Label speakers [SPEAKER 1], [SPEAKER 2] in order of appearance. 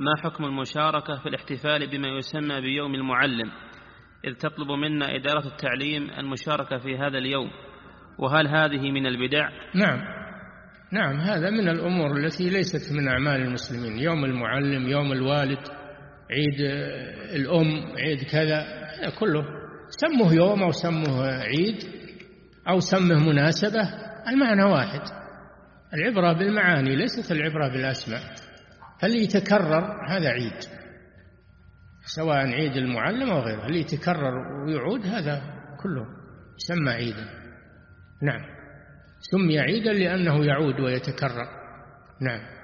[SPEAKER 1] ما حكم المشاركة في الاحتفال بما يسمى بيوم المعلم، إذ تطلب منا إدارة التعليم المشاركة في هذا اليوم، وهل هذه من البدع؟
[SPEAKER 2] نعم، هذا من الأمور التي ليست من أعمال المسلمين. يوم المعلم، يوم الوالد، عيد الأم، عيد كذا، كله سموه يوم أو سموه عيد أو سمه مناسبة، المعنى واحد. العبرة بالمعاني ليست العبرة بالأسماء. فاللي يتكرر هذا عيد، سواء عيد المعلم أو غيره، اللي يتكرر ويعود هذا كله يسمى عيدا. نعم، سمي عيدا لأنه يعود ويتكرر. نعم.